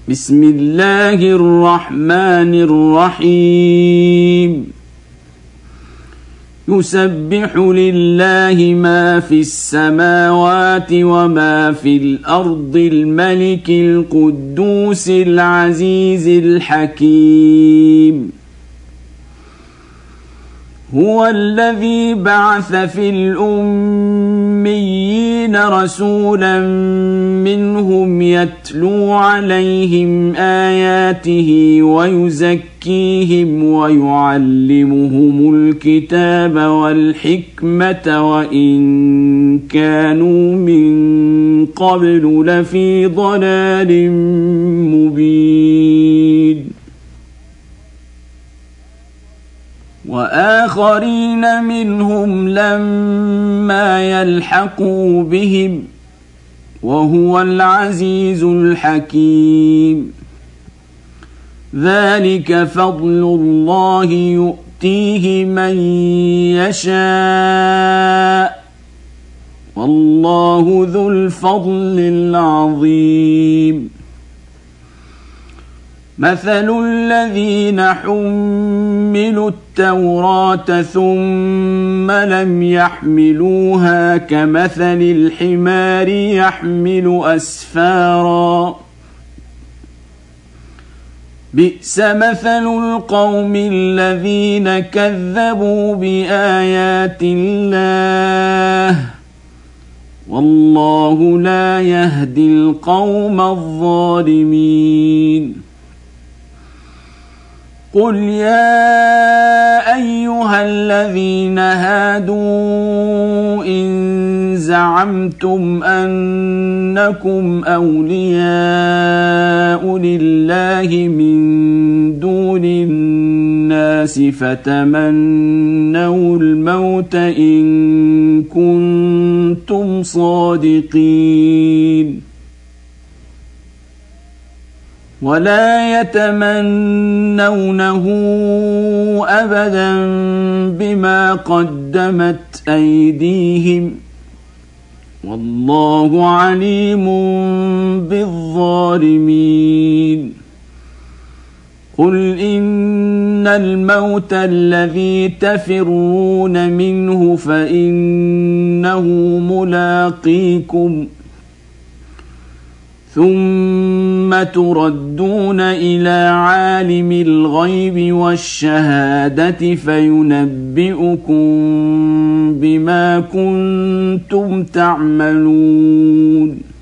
بسم الله الرحمن الرحيم يسبح لله ما في السماوات وما في الأرض الملك القدوس العزيز الحكيم هو الذي بعث في الأميين رسولا منهم يتلو عليهم آياته ويزكيهم ويعلمهم الكتاب والحكمة وإن كانوا من قبل لفي ضلال مبين وآخرين منهم لما يلحقوا بهم وهو العزيز الحكيم ذلك فضل الله يؤتيه من يشاء والله ذو الفضل العظيم مثل الذين حملوا التوراة ثم لم يحملوها كمثل الحمار يحمل أسفارا بئس مثل القوم الذين كذبوا بآيات الله والله لا يهدي القوم الظالمين قل يا أيها الذين هادوا إن زعمتم أنكم أولياء لله من دون الناس فتمنوا الموت إن كنتم صادقين ولا يتمنونه أبدا بما قدمت أيديهم والله عليم بالظالمين قل إن الموت الذي تفرون منه فإنه ملاقيكم ثم تردون إلى عالم الغيب والشهادة فينبئكم بما كنتم تعملون